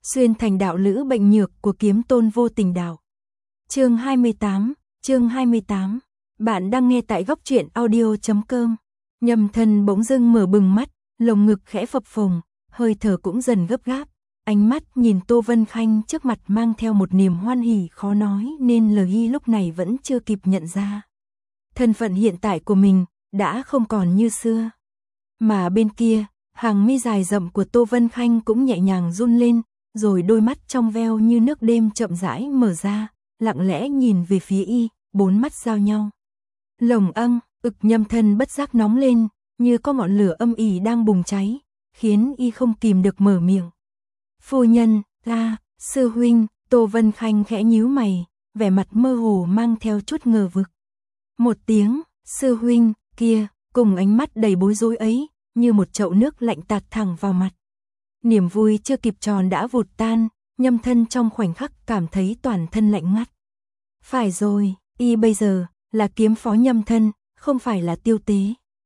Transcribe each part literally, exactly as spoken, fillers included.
Xuyên thành đạo lữ bệnh nhược của kiếm tôn vô tình đạo. Chương hai mươi tám, chương hai mươi tám. Bạn đang nghe tại góc truyện audio chấm com. Nhâm Thân bỗng dưng mở bừng mắt, lồng ngực khẽ phập phồng, hơi thở cũng dần gấp gáp. Ánh mắt nhìn Tô Vân Khanh trước mặt mang theo một niềm hoan hỉ khó nói nên lời y lúc này vẫn chưa kịp nhận ra. Thân phận hiện tại của mình đã không còn như xưa. Mà bên kia, hàng mi dài rậm của Tô Vân Khanh cũng nhẹ nhàng run lên, rồi đôi mắt trong veo như nước đêm chậm rãi mở ra, lặng lẽ nhìn về phía y, bốn mắt giao nhau. Lồng âng, ực Nhâm Thân bất giác nóng lên, như có ngọn lửa âm ỉ đang bùng cháy, khiến y không kìm được mở miệng. Phu nhân, la, sư huynh, Tô Vân Khanh khẽ nhíu mày, vẻ mặt mơ hồ mang theo chút ngờ vực. Một tiếng, sư huynh, kia, cùng ánh mắt đầy bối rối ấy, như một chậu nước lạnh tạt thẳng vào mặt. Niềm vui chưa kịp tròn đã vụt tan, Nhâm Thân trong khoảnh khắc cảm thấy toàn thân lạnh ngắt. Phải rồi, y bây giờ là kiếm phó Nhâm Thân, không phải là Tiêu Tế.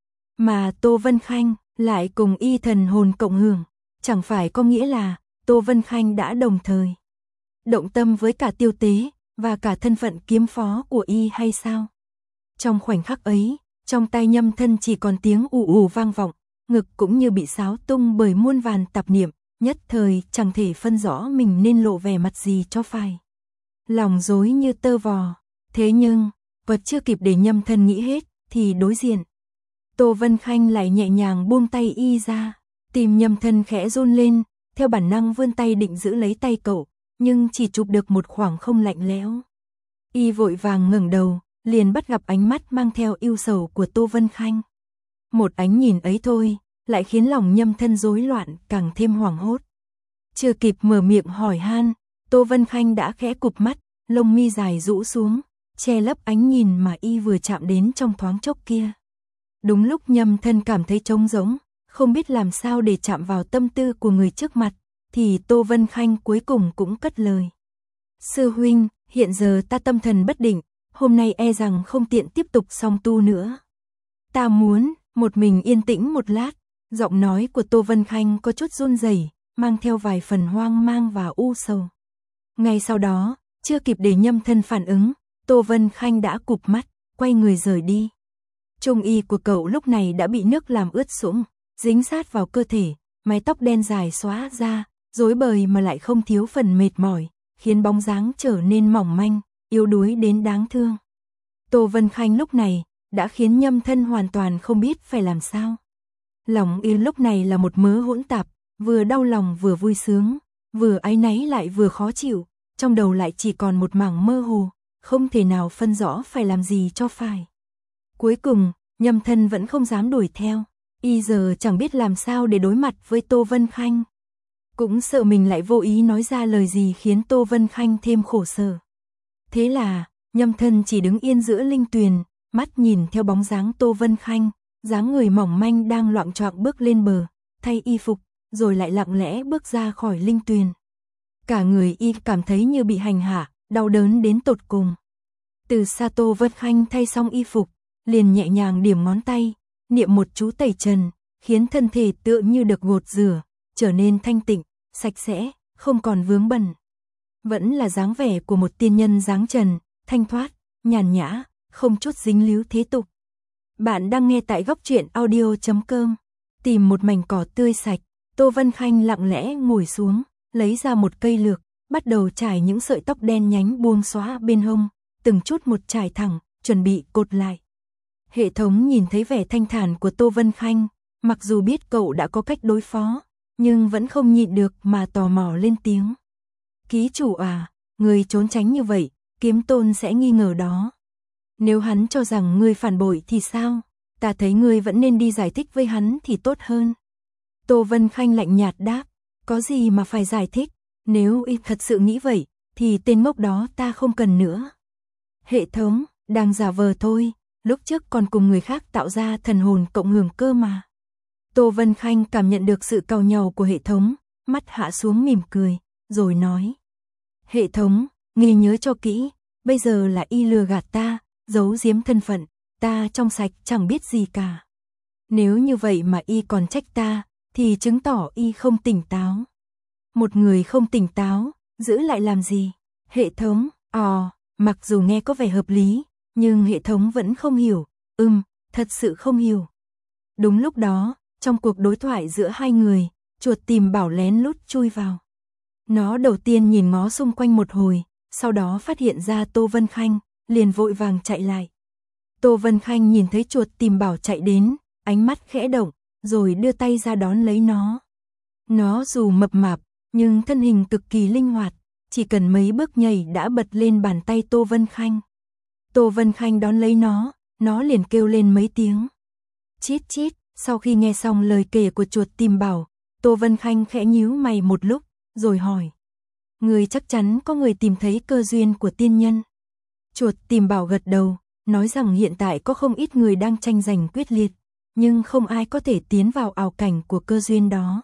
Mà Tô Vân Khanh lại cùng y thần hồn cộng hưởng, chẳng phải có nghĩa là Tô Vân Khanh đã đồng thời động tâm với cả Tiêu Tế và cả thân phận kiếm phó của y hay sao? Trong khoảnh khắc ấy, trong tay Nhâm Thân chỉ còn tiếng ù ù vang vọng, ngực cũng như bị xáo tung bởi muôn vàn tạp niệm, nhất thời chẳng thể phân rõ mình nên lộ vẻ mặt gì cho phải. Lòng rối như tơ vò, thế nhưng, vật chưa kịp để Nhâm Thân nghĩ hết, thì đối diện. Tô Vân Khanh lại nhẹ nhàng buông tay y ra, tim Nhâm Thân khẽ run lên, theo bản năng vươn tay định giữ lấy tay cậu, nhưng chỉ chụp được một khoảng không lạnh lẽo. Y vội vàng ngẩng đầu, liền bắt gặp ánh mắt mang theo ưu sầu của Tô Vân Khanh. Một ánh nhìn ấy thôi, lại khiến lòng Nhâm Thân rối loạn càng thêm hoảng hốt. Chưa kịp mở miệng hỏi han, Tô Vân Khanh đã khẽ cụp mắt, lông mi dài rũ xuống, che lấp ánh nhìn mà y vừa chạm đến trong thoáng chốc kia. Đúng lúc Nhâm Thân cảm thấy trống rỗng, không biết làm sao để chạm vào tâm tư của người trước mặt, thì Tô Vân Khanh cuối cùng cũng cất lời. Sư huynh, hiện giờ ta tâm thần bất định, hôm nay e rằng không tiện tiếp tục song tu nữa. Ta muốn một mình yên tĩnh một lát. Giọng nói của Tô Vân Khanh có chút run rẩy, mang theo vài phần hoang mang và u sầu. Ngay sau đó, chưa kịp để Nhâm Thân phản ứng, Tô Vân Khanh đã cụp mắt, quay người rời đi. Trung y của cậu lúc này đã bị nước làm ướt sũng, dính sát vào cơ thể, mái tóc đen dài xóa ra, rối bời mà lại không thiếu phần mệt mỏi, khiến bóng dáng trở nên mỏng manh, yếu đuối đến đáng thương. Tô Vân Khanh lúc này đã khiến Nhâm Thân hoàn toàn không biết phải làm sao. Lòng y lúc này là một mớ hỗn tạp, vừa đau lòng vừa vui sướng, vừa áy náy lại vừa khó chịu, trong đầu lại chỉ còn một mảng mơ hồ, không thể nào phân rõ phải làm gì cho phải. Cuối cùng, Nhâm Thân vẫn không dám đuổi theo, y giờ chẳng biết làm sao để đối mặt với Tô Vân Khanh. Cũng sợ mình lại vô ý nói ra lời gì khiến Tô Vân Khanh thêm khổ sở. Thế là, Nhâm Thân chỉ đứng yên giữa linh tuyền, mắt nhìn theo bóng dáng Tô Vân Khanh, dáng người mỏng manh đang loạng choạng bước lên bờ, thay y phục, rồi lại lặng lẽ bước ra khỏi linh tuyền. Cả người y cảm thấy như bị hành hạ, đau đớn đến tột cùng. Từ xa Tô Vân Khanh thay xong y phục, liền nhẹ nhàng điểm ngón tay, niệm một chú tẩy trần, khiến thân thể tựa như được gột rửa, trở nên thanh tịnh, sạch sẽ, không còn vướng bẩn. Vẫn là dáng vẻ của một tiên nhân dáng trần, thanh thoát, nhàn nhã, không chút dính líu thế tục. Bạn đang nghe tại góc truyện audio chấm com. Tìm một mảnh cỏ tươi sạch, Tô Vân Khanh lặng lẽ ngồi xuống, lấy ra một cây lược, bắt đầu trải những sợi tóc đen nhánh buông xóa bên hông, từng chút một trải thẳng, chuẩn bị cột lại. Hệ thống nhìn thấy vẻ thanh thản của Tô Vân Khanh, mặc dù biết cậu đã có cách đối phó, nhưng vẫn không nhịn được mà tò mò lên tiếng. Ký chủ à, người trốn tránh như vậy, kiếm tôn sẽ nghi ngờ đó. Nếu hắn cho rằng ngươi phản bội thì sao? Ta thấy ngươi vẫn nên đi giải thích với hắn thì tốt hơn. Tô Vân Khanh lạnh nhạt đáp, có gì mà phải giải thích, nếu y thật sự nghĩ vậy, thì tên ngốc đó ta không cần nữa. Hệ thống, đang giả vờ thôi, lúc trước còn cùng người khác tạo ra thần hồn cộng hưởng cơ mà. Tô Vân Khanh cảm nhận được sự càu nhàu của hệ thống, mắt hạ xuống mỉm cười, rồi nói. Hệ thống, ngươi nhớ cho kỹ, bây giờ là y lừa gạt ta, giấu giếm thân phận, ta trong sạch chẳng biết gì cả. Nếu như vậy mà y còn trách ta, thì chứng tỏ y không tỉnh táo. Một người không tỉnh táo, giữ lại làm gì? Hệ thống, ò, mặc dù nghe có vẻ hợp lý, nhưng hệ thống vẫn không hiểu, ừm, thật sự không hiểu. Đúng lúc đó, trong cuộc đối thoại giữa hai người, chuột tìm bảo lén lút chui vào. Nó đầu tiên nhìn ngó xung quanh một hồi, sau đó phát hiện ra Tô Vân Khanh, liền vội vàng chạy lại. Tô Vân Khanh nhìn thấy chuột tìm bảo chạy đến, ánh mắt khẽ động, rồi đưa tay ra đón lấy nó. Nó dù mập mạp, nhưng thân hình cực kỳ linh hoạt, chỉ cần mấy bước nhảy đã bật lên bàn tay Tô Vân Khanh. Tô Vân Khanh đón lấy nó, nó liền kêu lên mấy tiếng. Chít chít, sau khi nghe xong lời kể của chuột tìm bảo, Tô Vân Khanh khẽ nhíu mày một lúc, rồi hỏi. Người chắc chắn có người tìm thấy cơ duyên của tiên nhân. Chuột tìm bảo gật đầu, nói rằng hiện tại có không ít người đang tranh giành quyết liệt, nhưng không ai có thể tiến vào ảo cảnh của cơ duyên đó.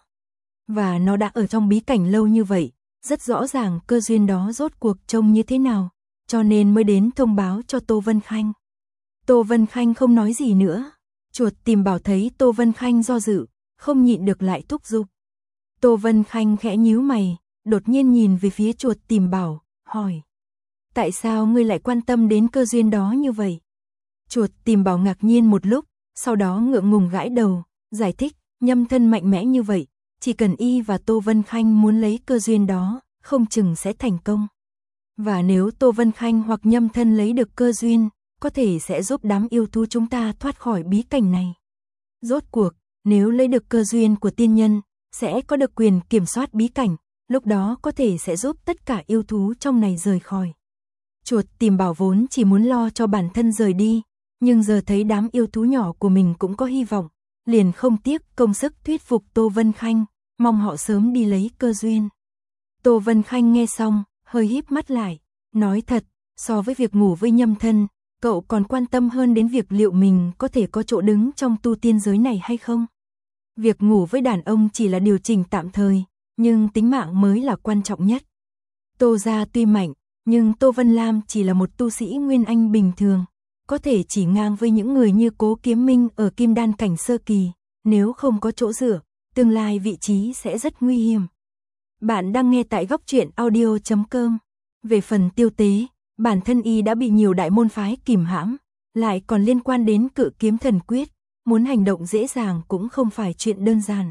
Và nó đã ở trong bí cảnh lâu như vậy, rất rõ ràng cơ duyên đó rốt cuộc trông như thế nào, cho nên mới đến thông báo cho Tô Vân Khanh. Tô Vân Khanh không nói gì nữa. Chuột tìm bảo thấy Tô Vân Khanh do dự, không nhịn được lại thúc giục. Tô Vân Khanh khẽ nhíu mày, đột nhiên nhìn về phía chuột tìm bảo, hỏi. Tại sao ngươi lại quan tâm đến cơ duyên đó như vậy? Chuột tìm bảo ngạc nhiên một lúc, sau đó ngượng ngùng gãi đầu, giải thích, nhâm thân mạnh mẽ như vậy, chỉ cần y và Tô Vân Khanh muốn lấy cơ duyên đó, không chừng sẽ thành công. Và nếu Tô Vân Khanh hoặc nhâm thân lấy được cơ duyên, có thể sẽ giúp đám yêu thú chúng ta thoát khỏi bí cảnh này. Rốt cuộc, nếu lấy được cơ duyên của tiên nhân, sẽ có được quyền kiểm soát bí cảnh, lúc đó có thể sẽ giúp tất cả yêu thú trong này rời khỏi. Chuột tìm bảo vốn chỉ muốn lo cho bản thân rời đi, nhưng giờ thấy đám yêu thú nhỏ của mình cũng có hy vọng, liền không tiếc công sức thuyết phục Tô Vân Khanh, mong họ sớm đi lấy cơ duyên. Tô Vân Khanh nghe xong, hơi híp mắt lại, nói thật, so với việc ngủ với nhâm thân, cậu còn quan tâm hơn đến việc liệu mình có thể có chỗ đứng trong tu tiên giới này hay không. Việc ngủ với đàn ông chỉ là điều chỉnh tạm thời, nhưng tính mạng mới là quan trọng nhất. Tô gia tuy mạnh, nhưng Tô Vân Lam chỉ là một tu sĩ nguyên anh bình thường, có thể chỉ ngang với những người như Cố Kiếm Minh ở Kim Đan cảnh sơ kỳ, nếu không có chỗ dựa, tương lai vị trí sẽ rất nguy hiểm. Bạn đang nghe tại góc truyện audio chấm com. Về phần Tiêu Tế, bản thân y đã bị nhiều đại môn phái kìm hãm, lại còn liên quan đến Cự Kiếm Thần Quyết, muốn hành động dễ dàng cũng không phải chuyện đơn giản.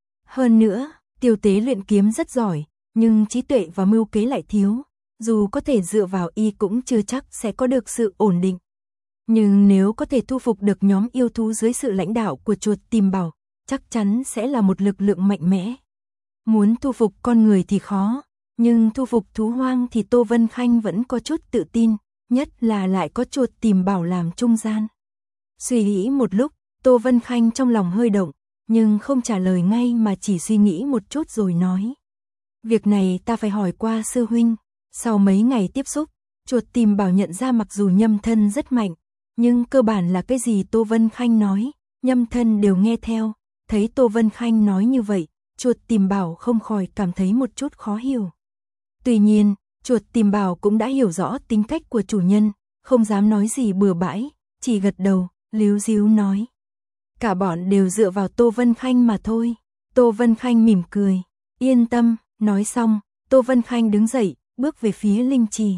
Hơn nữa, Tiêu Tế luyện kiếm rất giỏi, nhưng trí tuệ và mưu kế lại thiếu, dù có thể dựa vào y cũng chưa chắc sẽ có được sự ổn định. Nhưng nếu có thể thu phục được nhóm yêu thú dưới sự lãnh đạo của chuột tìm bảo, chắc chắn sẽ là một lực lượng mạnh mẽ. Muốn thu phục con người thì khó, nhưng thu phục thú hoang thì Tô Vân Khanh vẫn có chút tự tin, nhất là lại có chuột tìm bảo làm trung gian. Suy nghĩ một lúc, Tô Vân Khanh trong lòng hơi động, nhưng không trả lời ngay mà chỉ suy nghĩ một chút rồi nói. Việc này ta phải hỏi qua sư huynh. Sau mấy ngày tiếp xúc, chuột tìm bảo nhận ra mặc dù nhâm thân rất mạnh, nhưng cơ bản là cái gì Tô Vân Khanh nói, nhâm thân đều nghe theo. Thấy Tô Vân Khanh nói như vậy, chuột tìm bảo không khỏi cảm thấy một chút khó hiểu. Tuy nhiên, chuột tìm bảo cũng đã hiểu rõ tính cách của chủ nhân, không dám nói gì bừa bãi, chỉ gật đầu, líu díu nói. Cả bọn đều dựa vào Tô Vân Khanh mà thôi. Tô Vân Khanh mỉm cười, yên tâm, nói xong, Tô Vân Khanh đứng dậy, bước về phía linh trì.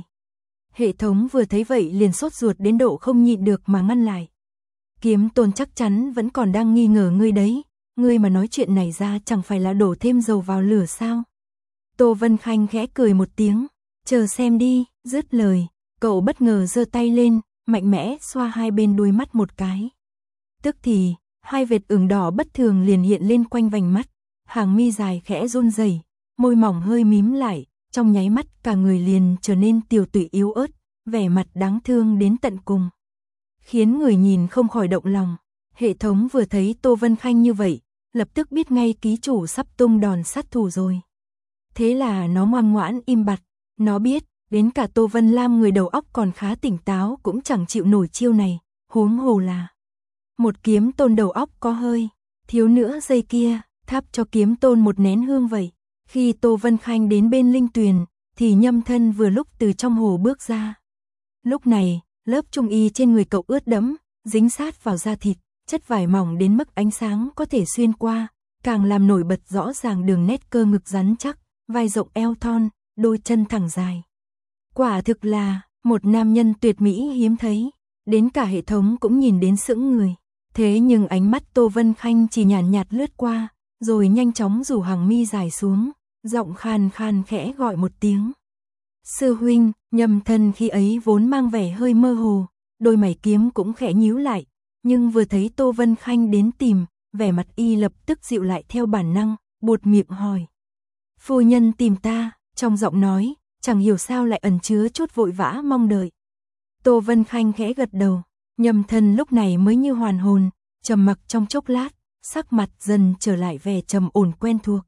Hệ thống vừa thấy vậy liền sốt ruột đến độ không nhịn được mà ngăn lại. Kiếm Tôn chắc chắn vẫn còn đang nghi ngờ ngươi đấy, ngươi mà nói chuyện này ra chẳng phải là đổ thêm dầu vào lửa sao? Tô Vân Khanh khẽ cười một tiếng, chờ xem đi, dứt lời, cậu bất ngờ giơ tay lên, mạnh mẽ xoa hai bên đuôi mắt một cái. Tức thì, hai vệt ửng đỏ bất thường liền hiện lên quanh vành mắt, hàng mi dài khẽ run rẩy, môi mỏng hơi mím lại, trong nháy mắt cả người liền trở nên tiều tụy yếu ớt, vẻ mặt đáng thương đến tận cùng. Khiến người nhìn không khỏi động lòng, hệ thống vừa thấy Tô Vân Khanh như vậy, lập tức biết ngay ký chủ sắp tung đòn sát thủ rồi. Thế là nó ngoan ngoãn im bặt, nó biết, đến cả Tô Vân Lam người đầu óc còn khá tỉnh táo cũng chẳng chịu nổi chiêu này, huống hồ là một Kiếm Tôn đầu óc có hơi, thiếu nữa giây kia, thắp cho Kiếm Tôn một nén hương vậy. Khi Tô Vân Khanh đến bên linh tuyền, thì nhâm thân vừa lúc từ trong hồ bước ra. Lúc này, lớp trung y trên người cậu ướt đẫm, dính sát vào da thịt, chất vải mỏng đến mức ánh sáng có thể xuyên qua, càng làm nổi bật rõ ràng đường nét cơ ngực rắn chắc, vai rộng eo thon, đôi chân thẳng dài. Quả thực là một nam nhân tuyệt mỹ hiếm thấy, đến cả hệ thống cũng nhìn đến sững người. Thế nhưng ánh mắt Tô Vân Khanh chỉ nhàn nhạt lướt qua, rồi nhanh chóng rủ hàng mi dài xuống, giọng khan khan khẽ gọi một tiếng. Sư huynh. Nhâm Thân khi ấy vốn mang vẻ hơi mơ hồ, đôi mày kiếm cũng khẽ nhíu lại, nhưng vừa thấy Tô Vân Khanh đến tìm, vẻ mặt y lập tức dịu lại theo bản năng, buột miệng hỏi. Phu nhân tìm ta, trong giọng nói, chẳng hiểu sao lại ẩn chứa chút vội vã mong đợi. Tô Vân Khanh khẽ gật đầu, Nhâm Thân lúc này mới như hoàn hồn, trầm mặc trong chốc lát, sắc mặt dần trở lại vẻ trầm ổn quen thuộc.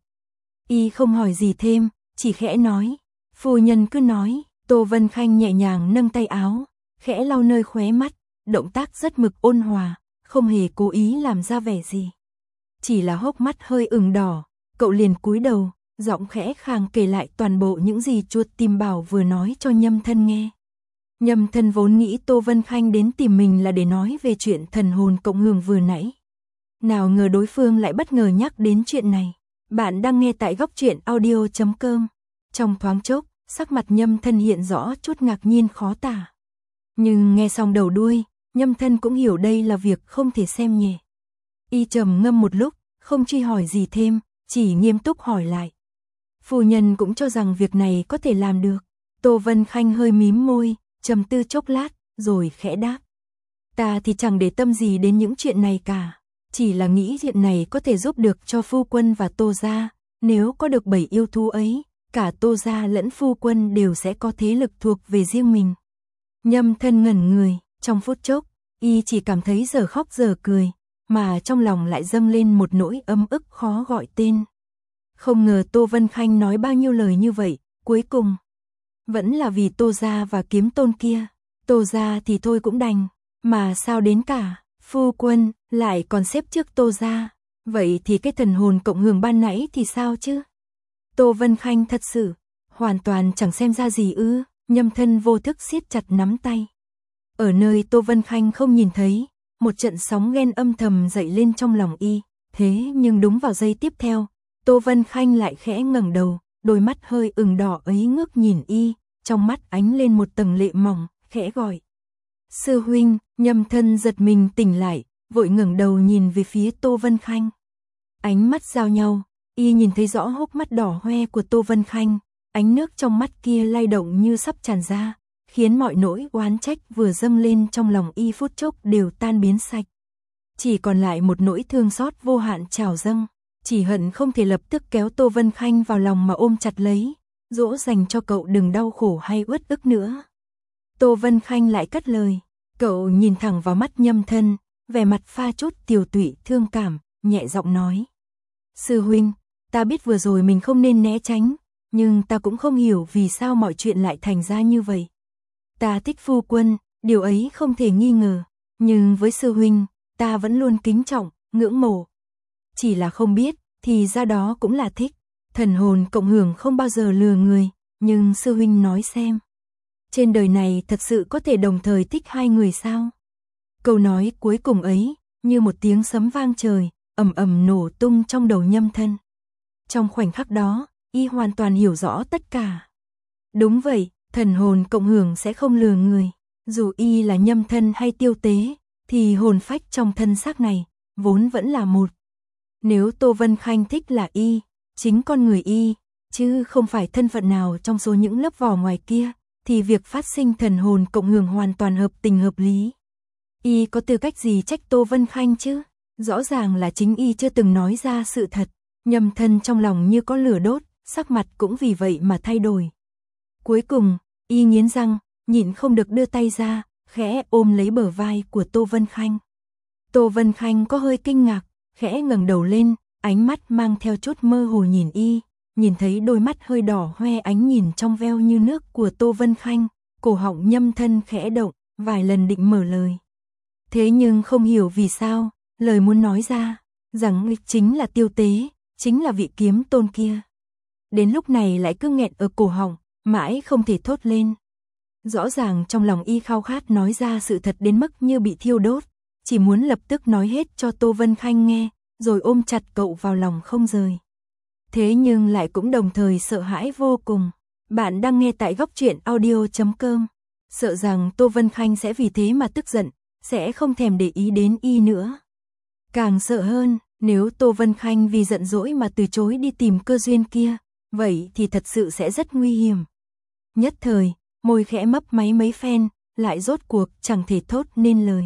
Y không hỏi gì thêm, chỉ khẽ nói, phu nhân cứ nói. Tô Vân Khanh nhẹ nhàng nâng tay áo, khẽ lau nơi khóe mắt, động tác rất mực ôn hòa, không hề cố ý làm ra vẻ gì. Chỉ là hốc mắt hơi ửng đỏ, cậu liền cúi đầu, giọng khẽ khàng kể lại toàn bộ những gì chuột tìm bảo vừa nói cho Nhâm Thân nghe. Nhâm Thân vốn nghĩ Tô Vân Khanh đến tìm mình là để nói về chuyện thần hồn cộng hưởng vừa nãy. Nào ngờ đối phương lại bất ngờ nhắc đến chuyện này. Bạn đang nghe tại góc truyện audio chấm com. Trong thoáng chốc, sắc mặt Nhâm Thân hiện rõ chút ngạc nhiên khó tả. Nhưng nghe xong đầu đuôi, Nhâm Thân cũng hiểu đây là việc không thể xem nhẹ. Y trầm ngâm một lúc, không truy hỏi gì thêm, chỉ nghiêm túc hỏi lại. Phu nhân cũng cho rằng việc này có thể làm được. Tô Vân Khanh hơi mím môi, trầm tư chốc lát, rồi khẽ đáp. Ta thì chẳng để tâm gì đến những chuyện này cả. Chỉ là nghĩ chuyện này có thể giúp được cho phu quân và Tô gia. Nếu có được bảy yêu thú ấy, cả Tô gia lẫn phu quân đều sẽ có thế lực thuộc về riêng mình. Nhâm Thân ngẩn người, trong phút chốc, y chỉ cảm thấy giờ khóc giờ cười, mà trong lòng lại dâng lên một nỗi ấm ức khó gọi tên. Không ngờ Tô Vân Khanh nói bao nhiêu lời như vậy, cuối cùng vẫn là vì Tô gia và Kiếm Tôn kia. Tô gia thì thôi cũng đành, mà sao đến cả phu quân lại còn xếp trước Tô gia. Vậy thì cái thần hồn cộng hưởng ban nãy thì sao chứ? Tô Vân Khanh thật sự hoàn toàn chẳng xem ra gì ư? Nhâm Thân vô thức siết chặt nắm tay. Ở nơi Tô Vân Khanh không nhìn thấy, một trận sóng ghen âm thầm dậy lên trong lòng y. Thế nhưng đúng vào giây tiếp theo, Tô Vân Khanh lại khẽ ngẩng đầu, đôi mắt hơi ửng đỏ ấy ngước nhìn y, trong mắt ánh lên một tầng lệ mỏng, khẽ gọi. Sư huynh. Nhâm Thân giật mình tỉnh lại, vội ngẩng đầu nhìn về phía Tô Vân Khanh. Ánh mắt giao nhau, y nhìn thấy rõ hốc mắt đỏ hoe của Tô Vân Khanh, ánh nước trong mắt kia lay động như sắp tràn ra, khiến mọi nỗi oán trách vừa dâng lên trong lòng y phút chốc đều tan biến sạch. Chỉ còn lại một nỗi thương xót vô hạn trào dâng, chỉ hận không thể lập tức kéo Tô Vân Khanh vào lòng mà ôm chặt lấy, dỗ dành cho cậu đừng đau khổ hay uất ức nữa. Tô Vân Khanh lại cất lời, cậu nhìn thẳng vào mắt Nhâm Thân, vẻ mặt pha chút tiều tụy thương cảm, nhẹ giọng nói. Sư huynh, ta biết vừa rồi mình không nên né tránh, nhưng ta cũng không hiểu vì sao mọi chuyện lại thành ra như vậy. Ta thích phu quân, điều ấy không thể nghi ngờ, nhưng với sư huynh, ta vẫn luôn kính trọng, ngưỡng mộ. Chỉ là không biết, thì ra đó cũng là thích. Thần hồn cộng hưởng không bao giờ lừa người, nhưng sư huynh nói xem. Trên đời này thật sự có thể đồng thời thích hai người sao? Câu nói cuối cùng ấy, như một tiếng sấm vang trời, ầm ầm nổ tung trong đầu Nhâm Thân. Trong khoảnh khắc đó, y hoàn toàn hiểu rõ tất cả. Đúng vậy, thần hồn cộng hưởng sẽ không lừa người. Dù y là Nhâm Thân hay Tiêu Tế, thì hồn phách trong thân xác này, vốn vẫn là một. Nếu Tô Vân Khanh thích là y, chính con người y, chứ không phải thân phận nào trong số những lớp vỏ ngoài kia, thì việc phát sinh thần hồn cộng hưởng hoàn toàn hợp tình hợp lý. Y có tư cách gì trách Tô Vân Khanh chứ? Rõ ràng là chính y chưa từng nói ra sự thật. Nhâm Thân trong lòng như có lửa đốt, sắc mặt cũng vì vậy mà thay đổi. Cuối cùng, y nghiến răng, nhịn không được đưa tay ra, khẽ ôm lấy bờ vai của Tô Vân Khanh. Tô Vân Khanh có hơi kinh ngạc, khẽ ngẩng đầu lên, ánh mắt mang theo chút mơ hồ nhìn y, nhìn thấy đôi mắt hơi đỏ hoe ánh nhìn trong veo như nước của Tô Vân Khanh, cổ họng Nhâm Thân khẽ động, vài lần định mở lời. Thế nhưng không hiểu vì sao, lời muốn nói ra, rằng chính là Tiêu Tế, chính là vị Kiếm Tôn kia. Đến lúc này lại cứ nghẹn ở cổ họng, mãi không thể thốt lên. Rõ ràng trong lòng y khao khát nói ra sự thật đến mức như bị thiêu đốt, chỉ muốn lập tức nói hết cho Tô Vân Khanh nghe, rồi ôm chặt cậu vào lòng không rời. thế nhưng lại cũng đồng thời sợ hãi vô cùng. Bạn đang nghe tại góc truyện audio chấm com. Sợ rằng Tô Vân Khanh sẽ vì thế mà tức giận, sẽ không thèm để ý đến y nữa. Càng sợ hơn, nếu Tô Vân Khanh vì giận dỗi mà từ chối đi tìm cơ duyên kia, vậy thì thật sự sẽ rất nguy hiểm. Nhất thời, môi khẽ mấp máy mấy phen, lại rốt cuộc chẳng thể thốt nên lời.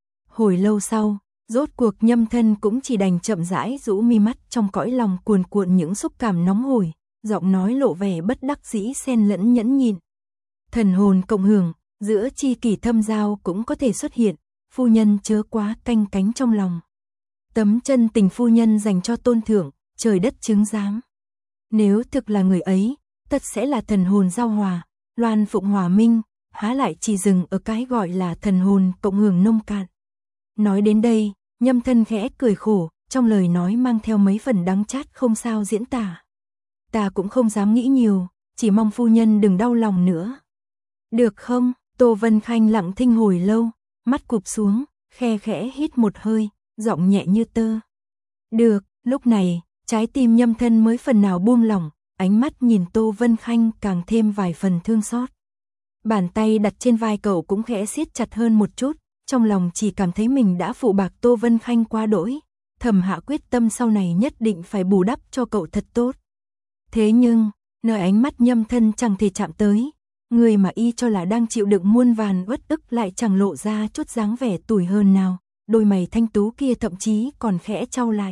Hồi lâu sau, rốt cuộc Nhâm Thân cũng chỉ đành chậm rãi rũ mi mắt, trong cõi lòng cuồn cuộn những xúc cảm nóng hổi, giọng nói lộ vẻ bất đắc dĩ xen lẫn nhẫn nhịn. Thần hồn cộng hưởng, giữa chi kỷ thâm giao cũng có thể xuất hiện, phu nhân chớ quá canh cánh trong lòng. Tấm chân tình phu nhân dành cho tôn thượng, trời đất chứng giám. Nếu thực là người ấy, tất sẽ là thần hồn giao hòa, loan phụng hòa minh, há lại chỉ dừng ở cái gọi là thần hồn cộng hưởng nông cạn. Nói đến đây, Nhâm Thân khẽ cười khổ, trong lời nói mang theo mấy phần đắng chát không sao diễn tả. Ta cũng không dám nghĩ nhiều, chỉ mong phu nhân đừng đau lòng nữa. Được không? Tô Vân Khanh lặng thinh hồi lâu, mắt cụp xuống, khe khẽ hít một hơi, giọng nhẹ như tơ. Được, lúc này, trái tim Nhâm Thân mới phần nào buông lỏng, ánh mắt nhìn Tô Vân Khanh càng thêm vài phần thương xót. Bàn tay đặt trên vai cậu cũng khẽ siết chặt hơn một chút, trong lòng chỉ cảm thấy mình đã phụ bạc Tô Vân Khanh quá đỗi, thầm hạ quyết tâm sau này nhất định phải bù đắp cho cậu thật tốt. Thế nhưng, nơi ánh mắt Nhâm Thân chẳng thể chạm tới, người mà y cho là đang chịu đựng muôn vàn uất ức lại chẳng lộ ra chút dáng vẻ tủi hơn nào, đôi mày thanh tú kia thậm chí còn khẽ chau lại.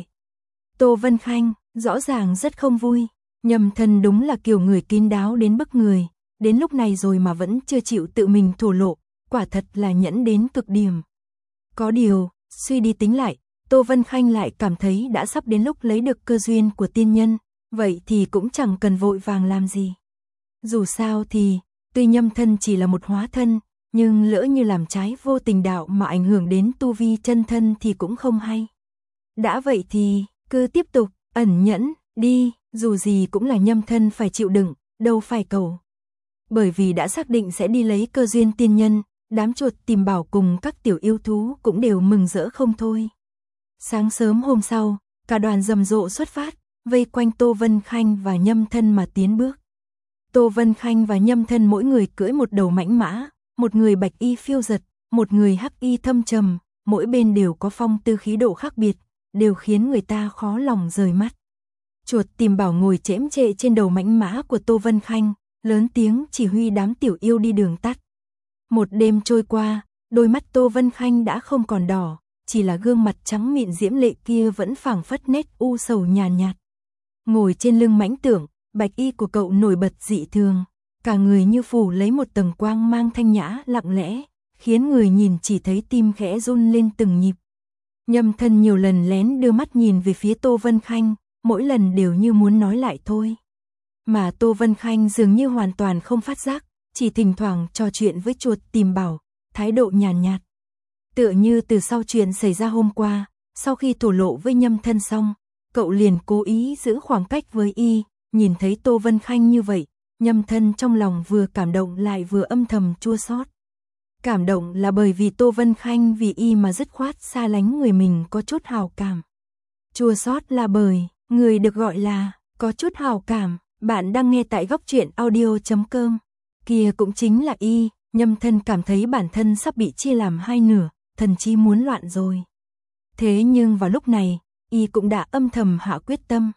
Tô Vân Khanh, rõ ràng rất không vui, Nhâm Thân đúng là kiểu người kín đáo đến bức người, đến lúc này rồi mà vẫn chưa chịu tự mình thổ lộ, quả thật là nhẫn đến cực điểm. Có điều, suy đi tính lại, Tô Vân Khanh lại cảm thấy đã sắp đến lúc lấy được cơ duyên của tiên nhân, vậy thì cũng chẳng cần vội vàng làm gì. Dù sao thì, tuy Nhâm Thân chỉ là một hóa thân, nhưng lỡ như làm trái vô tình đạo mà ảnh hưởng đến tu vi chân thân thì cũng không hay. Đã vậy thì, cứ tiếp tục, ẩn nhẫn, đi, dù gì cũng là Nhâm Thân phải chịu đựng, đâu phải cậu. Bởi vì đã xác định sẽ đi lấy cơ duyên tiên nhân, đám chuột tìm bảo cùng các tiểu yêu thú cũng đều mừng rỡ không thôi. Sáng sớm hôm sau, cả đoàn rầm rộ xuất phát, vây quanh Tô Vân Khanh và Nhâm Thân mà tiến bước. Tô Vân Khanh và Nhâm Thân mỗi người cưỡi một đầu mãnh mã, một người bạch y phiêu giật, một người hắc y thâm trầm, mỗi bên đều có phong tư khí độ khác biệt, đều khiến người ta khó lòng rời mắt. Chuột tìm bảo ngồi chễm chệ trên đầu mãnh mã của Tô Vân Khanh, lớn tiếng chỉ huy đám tiểu yêu đi đường tắt. Một đêm trôi qua, đôi mắt Tô Vân Khanh đã không còn đỏ, chỉ là gương mặt trắng mịn diễm lệ kia vẫn phảng phất nét u sầu nhàn nhạt, nhạt. Ngồi trên lưng mãnh tưởng, bạch y của cậu nổi bật dị thường, cả người như phủ lấy một tầng quang mang thanh nhã lặng lẽ, khiến người nhìn chỉ thấy tim khẽ run lên từng nhịp. Nhâm Thân nhiều lần lén đưa mắt nhìn về phía Tô Vân Khanh, mỗi lần đều như muốn nói lại thôi. Mà Tô Vân Khanh dường như hoàn toàn không phát giác, chỉ thỉnh thoảng trò chuyện với chuột tìm bảo, thái độ nhàn nhạt, nhạt. Tựa như từ sau chuyện xảy ra hôm qua, sau khi thổ lộ với Nhâm Thân xong, cậu liền cố ý giữ khoảng cách với y, nhìn thấy Tô Vân Khanh như vậy, Nhâm Thân trong lòng vừa cảm động lại vừa âm thầm chua xót. Cảm động là bởi vì Tô Vân Khanh vì y mà dứt khoát xa lánh người mình có chút hào cảm. Chua xót là bởi, người được gọi là, có chút hào cảm, bạn đang nghe tại góc truyện audio chấm com. Kia cũng chính là y, Nhâm Thân cảm thấy bản thân sắp bị chia làm hai nửa, thần chi muốn loạn rồi. Thế nhưng vào lúc này, y cũng đã âm thầm hạ quyết tâm.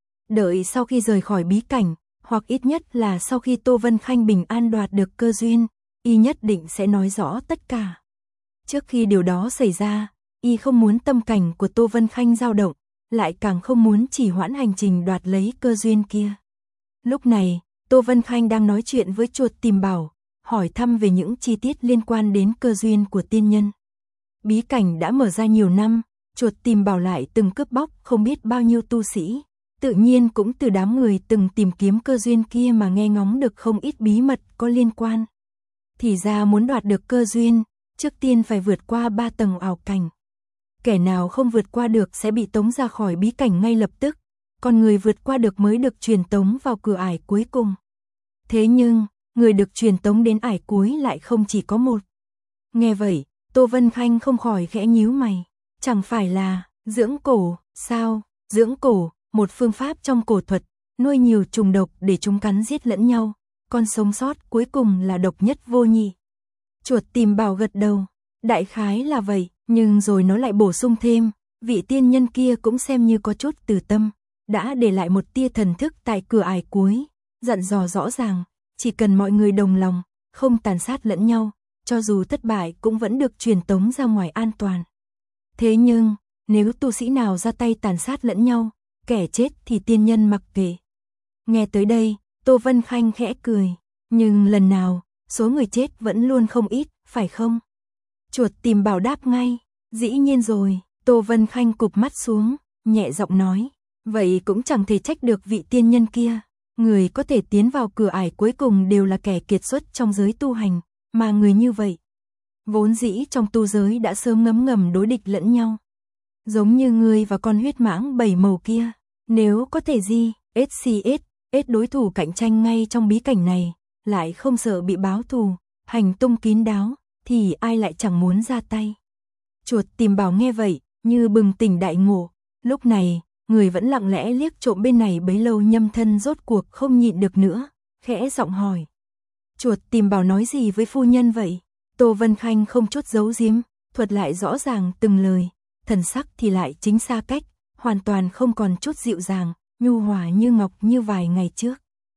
Đợi sau khi rời khỏi bí cảnh, hoặc ít nhất là sau khi Tô Vân Khanh bình an đoạt được cơ duyên, y nhất định sẽ nói rõ tất cả. Trước khi điều đó xảy ra, y không muốn tâm cảnh của Tô Vân Khanh dao động, lại càng không muốn chỉ hoãn hành trình đoạt lấy cơ duyên kia. Lúc này, Tô Vân Khanh đang nói chuyện với chuột tìm bảo, hỏi thăm về những chi tiết liên quan đến cơ duyên của tiên nhân. Bí cảnh đã mở ra nhiều năm, chuột tìm bảo lại từng cướp bóc không biết bao nhiêu tu sĩ, tự nhiên cũng từ đám người từng tìm kiếm cơ duyên kia mà nghe ngóng được không ít bí mật có liên quan. Thì ra muốn đoạt được cơ duyên, trước tiên phải vượt qua ba tầng ảo cảnh. Kẻ nào không vượt qua được sẽ bị tống ra khỏi bí cảnh ngay lập tức, còn người vượt qua được mới được truyền tống vào cửa ải cuối cùng. Thế nhưng, người được truyền tống đến ải cuối lại không chỉ có một. Nghe vậy, Tô Vân Khanh không khỏi khẽ nhíu mày. Chẳng phải là dưỡng cổ, sao? Dưỡng cổ, một phương pháp trong cổ thuật, nuôi nhiều trùng độc để chúng cắn giết lẫn nhau, con sống sót cuối cùng là độc nhất vô nhị. Chuột tìm bảo gật đầu, đại khái là vậy, nhưng rồi nó lại bổ sung thêm, vị tiên nhân kia cũng xem như có chút từ tâm, đã để lại một tia thần thức tại cửa ải cuối, dặn dò rõ ràng, chỉ cần mọi người đồng lòng, không tàn sát lẫn nhau, cho dù thất bại cũng vẫn được truyền tống ra ngoài an toàn. Thế nhưng, nếu tu sĩ nào ra tay tàn sát lẫn nhau, kẻ chết thì tiên nhân mặc kệ. Nghe tới đây, Tô Vân Khanh khẽ cười, nhưng lần nào, số người chết vẫn luôn không ít, phải không? Chuột tìm bảo đáp ngay, dĩ nhiên rồi, Tô Vân Khanh cụp mắt xuống, nhẹ giọng nói, vậy cũng chẳng thể trách được vị tiên nhân kia, người có thể tiến vào cửa ải cuối cùng đều là kẻ kiệt xuất trong giới tu hành, mà người như vậy, vốn dĩ trong tu giới đã sớm ngấm ngầm đối địch lẫn nhau. Giống như người và con huyết mãng bảy màu kia, nếu có thể gì, ét xê ét, ét đối thủ cạnh tranh ngay trong bí cảnh này, lại không sợ bị báo thù, hành tung kín đáo, thì ai lại chẳng muốn ra tay. Chuột tìm bảo nghe vậy, như bừng tỉnh đại ngộ, lúc này, người vẫn lặng lẽ liếc trộm bên này bấy lâu Nhâm Thân rốt cuộc không nhịn được nữa, khẽ giọng hỏi. Chuột tìm bảo nói gì với phu nhân vậy? Tô Vân Khanh không chút giấu giếm, thuật lại rõ ràng từng lời, thần sắc thì lại chính xa cách, hoàn toàn không còn chút dịu dàng, nhu hòa như ngọc như vài ngày trước.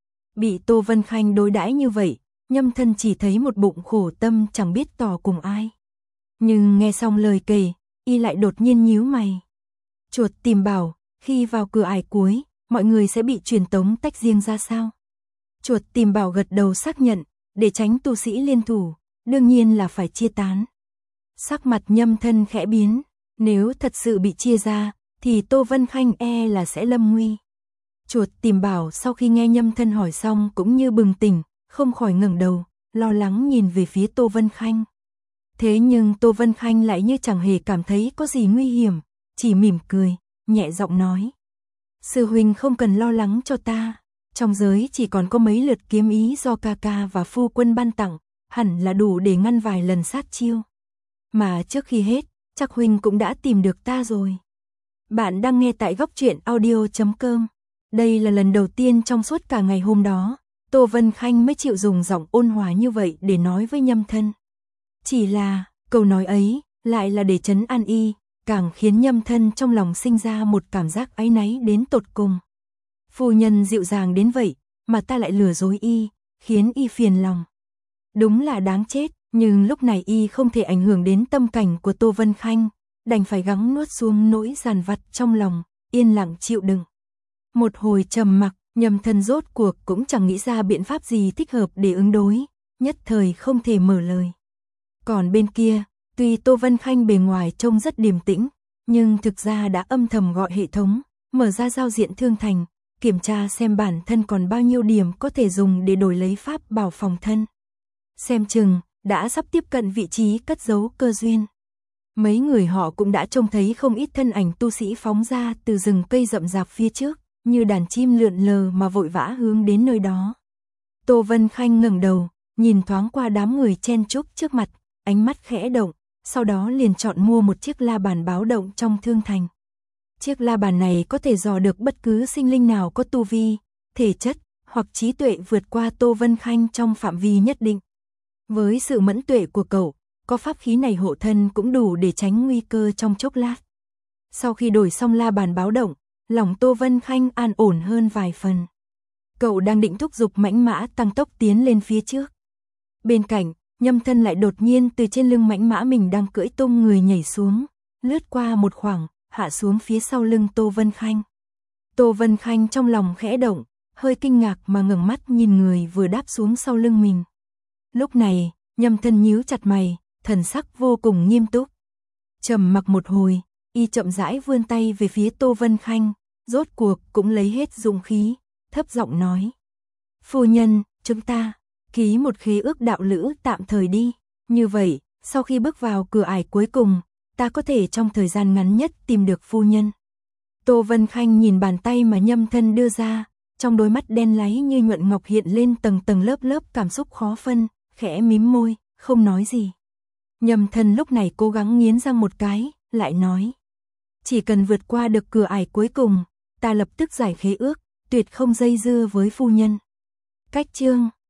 Bị Tô Vân Khanh đối đãi như vậy, Nhâm Thân chỉ thấy một bụng khổ tâm chẳng biết tỏ cùng ai. Nhưng nghe xong lời kể, y lại đột nhiên nhíu mày. Chuột tìm bảo, khi vào cửa ải cuối, mọi người sẽ bị truyền tống tách riêng ra sao? Chuột tìm bảo gật đầu xác nhận, để tránh tu sĩ liên thủ, đương nhiên là phải chia tán. Sắc mặt Nhâm Thân khẽ biến, nếu thật sự bị chia ra, thì Tô Vân Khanh e là sẽ lâm nguy. Chuột tìm bảo sau khi nghe Nhâm Thân hỏi xong cũng như bừng tỉnh, không khỏi ngẩng đầu, lo lắng nhìn về phía Tô Vân Khanh. Thế nhưng Tô Vân Khanh lại như chẳng hề cảm thấy có gì nguy hiểm, chỉ mỉm cười, nhẹ giọng nói. Sư huynh không cần lo lắng cho ta, trong giới chỉ còn có mấy lượt kiếm ý do ca ca và phu quân ban tặng, hẳn là đủ để ngăn vài lần sát chiêu. Mà trước khi hết, chắc huynh cũng đã tìm được ta rồi. Bạn đang nghe tại góc truyện audio chấm com. Đây là lần đầu tiên trong suốt cả ngày hôm đó, Tô Vân Khanh mới chịu dùng giọng ôn hòa như vậy để nói với Nhâm Thân. Chỉ là, câu nói ấy, lại là để trấn an y, càng khiến Nhâm Thân trong lòng sinh ra một cảm giác áy náy đến tột cùng. Phu nhân dịu dàng đến vậy, mà ta lại lừa dối y, khiến y phiền lòng. Đúng là đáng chết, nhưng lúc này y không thể ảnh hưởng đến tâm cảnh của Tô Vân Khanh, đành phải gắng nuốt xuống nỗi dằn vặt trong lòng, yên lặng chịu đựng. Một hồi trầm mặc, Nhâm Thân rốt cuộc cũng chẳng nghĩ ra biện pháp gì thích hợp để ứng đối, nhất thời không thể mở lời. Còn bên kia, tuy Tô Vân Khanh bề ngoài trông rất điềm tĩnh, nhưng thực ra đã âm thầm gọi hệ thống, mở ra giao diện thương thành, kiểm tra xem bản thân còn bao nhiêu điểm có thể dùng để đổi lấy pháp bảo phòng thân. Xem chừng, đã sắp tiếp cận vị trí cất giấu cơ duyên. Mấy người họ cũng đã trông thấy không ít thân ảnh tu sĩ phóng ra từ rừng cây rậm rạp phía trước, như đàn chim lượn lờ mà vội vã hướng đến nơi đó. Tô Vân Khanh ngẩng đầu, nhìn thoáng qua đám người chen chúc trước mặt, ánh mắt khẽ động, sau đó liền chọn mua một chiếc la bàn báo động trong thương thành. Chiếc la bàn này có thể dò được bất cứ sinh linh nào có tu vi, thể chất hoặc trí tuệ vượt qua Tô Vân Khanh trong phạm vi nhất định. Với sự mẫn tuệ của cậu, có pháp khí này hộ thân cũng đủ để tránh nguy cơ trong chốc lát. Sau khi đổi xong la bàn báo động, lòng Tô Vân Khanh an ổn hơn vài phần. Cậu đang định thúc giục mãnh mã tăng tốc tiến lên phía trước. Bên cạnh, Nhâm Thân lại đột nhiên từ trên lưng mãnh mã mình đang cưỡi tung người nhảy xuống, lướt qua một khoảng, hạ xuống phía sau lưng Tô Vân Khanh. Tô Vân Khanh trong lòng khẽ động, hơi kinh ngạc mà ngẩng mắt nhìn người vừa đáp xuống sau lưng mình. Lúc này, Nhâm Thân nhíu chặt mày, thần sắc vô cùng nghiêm túc. Trầm mặc một hồi, y chậm rãi vươn tay về phía Tô Vân Khanh, rốt cuộc cũng lấy hết dũng khí, thấp giọng nói. Phu nhân, chúng ta ký một khế ước đạo lữ tạm thời đi, như vậy, sau khi bước vào cửa ải cuối cùng, ta có thể trong thời gian ngắn nhất tìm được phu nhân. Tô Vân Khanh nhìn bàn tay mà Nhâm Thân đưa ra, trong đôi mắt đen láy như nhuận ngọc hiện lên tầng tầng lớp lớp cảm xúc khó phân, khẽ mím môi, không nói gì. Nhâm Thân lúc này cố gắng nghiến răng một cái, lại nói. Chỉ cần vượt qua được cửa ải cuối cùng, ta lập tức giải khế ước, tuyệt không dây dưa với phu nhân. Cách chương